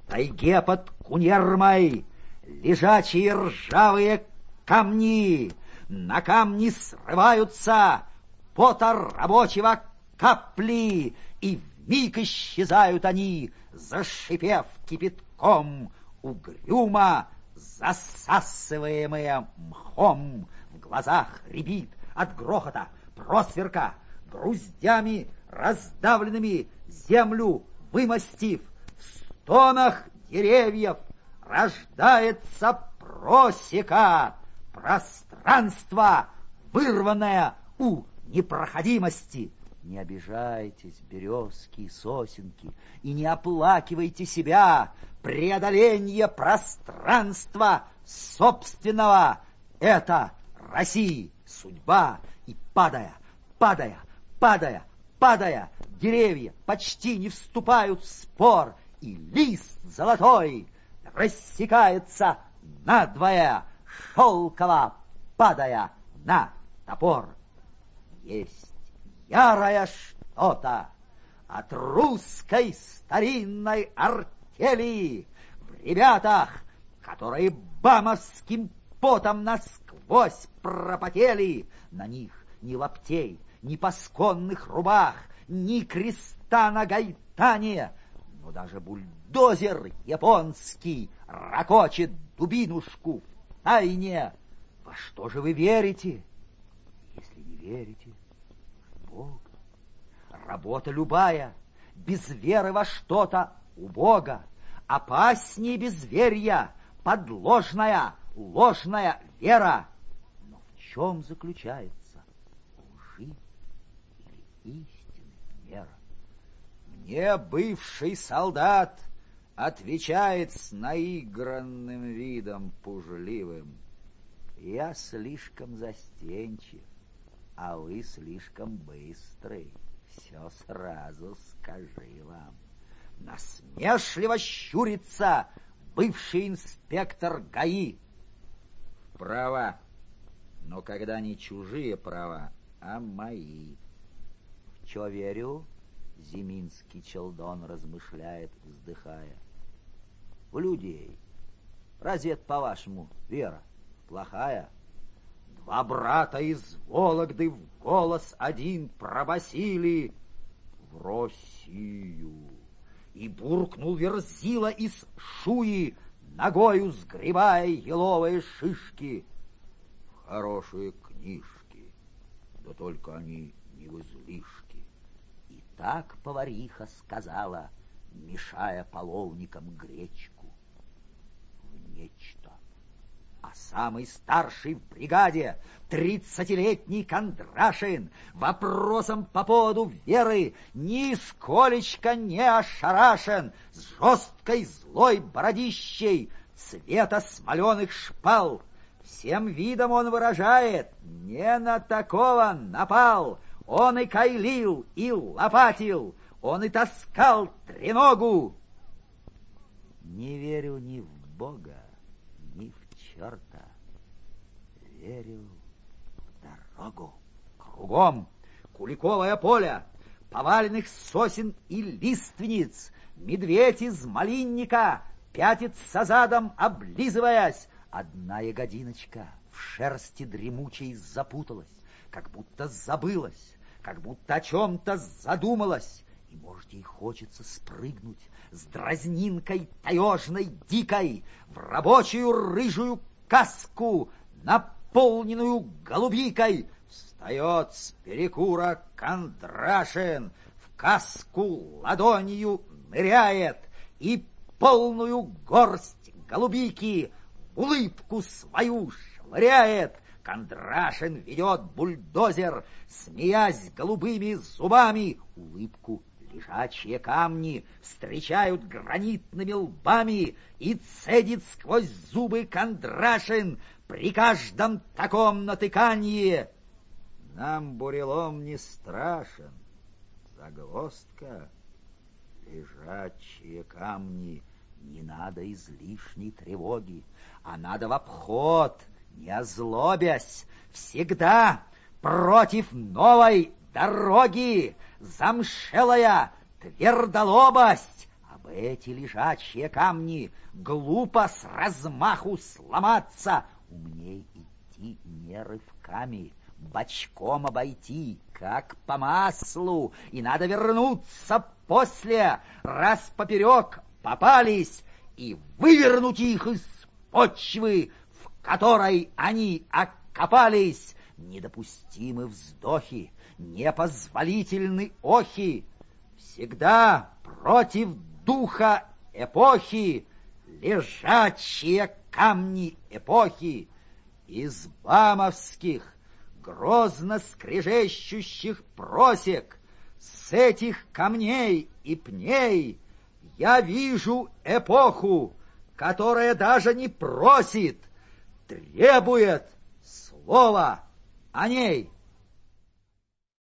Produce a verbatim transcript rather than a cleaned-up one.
тайге под Кунермой лежачие ржавые камни. На камни срываются пота рабочего капли, и вмиг исчезают они, зашипев кипятком, угрюмо засасываемые мхом. В глазах рябит от грохота, просверка, груздями раздавленными землю вымостив. В стонах деревьев рождается просека, пространство, вырванное у непроходимости. Не обижайтесь, березки и сосенки, и не оплакивайте себя. Преодоление пространства собственного — это России судьба. И падая, падая, падая, падая, деревья почти не вступают в спор, и лист золотой рассекается надвое, шелково падая на топор. Есть ярое что-то от русской старинной артели в ребятах, которые бамовским потом насквозь пропотели. На них ни лаптей, ни пасконных рубах, ни креста на гайтане, но даже бульдозер японский ракочет дубинушку в тайне. Во что же вы верите, если не верите в Бога? Работа любая без веры во что-то убога. Опаснее безверия подложная, ложная вера. Но в чем заключается лжи или истины мера? Мне бывший солдат отвечает с наигранным видом пужливым: я слишком застенчив, а вы слишком быстрый. Все сразу скажи вам. Насмешливо щурится бывший инспектор ГАИ. Права, но когда не чужие права, а мои. В чё верю? Зиминский челдон размышляет, вздыхая. В людей. Разве это, по-вашему, вера плохая? Два брата из Вологды в голос один пробасили: в Россию. И буркнул Верзила из Шуи, ногою сгребая еловые шишки. В хорошие книжки, да только они не в излишки. И так повариха сказала, мешая половникам гречку. В нечто. А самый старший в бригаде, тридцатилетний Кондрашин, вопросом по поводу веры нисколечко не ошарашен, с жесткой злой бородищей цвета смоленых шпал. Всем видом он выражает: не на такого напал. Он и кайлил, и лопатил, он и таскал треногу. Не верю ни в Бога, ни в черта, верю в дорогу. Кругом куликовое поле, поваленных сосен и лиственниц. Медведь из малинника пятится задом, облизываясь. Одна ягодиночка в шерсти дремучей запуталась, как будто забылась, как будто о чем-то задумалась. И, может, ей хочется спрыгнуть с дразнинкой таежной дикой в рабочую рыжую каску, наполненную голубикой. Встает с перекура Кондрашин, в каску ладонью ныряет и полную горсть голубики улыбку свою швыряет. Кондрашин ведет бульдозер, смеясь голубыми зубами. Улыбку лежачие камни встречают гранитными лбами, и цедит сквозь зубы Кондрашин при каждом таком натыканье: нам бурелом не страшен, загвоздка, лежачие камни. Не надо излишней тревоги, а надо в обход, не озлобясь, всегда против новой дороги. Замшелая твердолобость, об в эти лежачие камни глупо с размаху сломаться. Умней идти не рывками, бочком обойти, как по маслу, и надо вернуться после, раз поперек попались, и вывернуть их из почвы, в которой они окопались. Недопустимы вздохи, непозволительны охи. Всегда против духа эпохи лежачие камни эпохи. Из бамовских грозно скрежещущих просек, с этих камней и пней я вижу эпоху, которая даже не просит, требует слова о ней.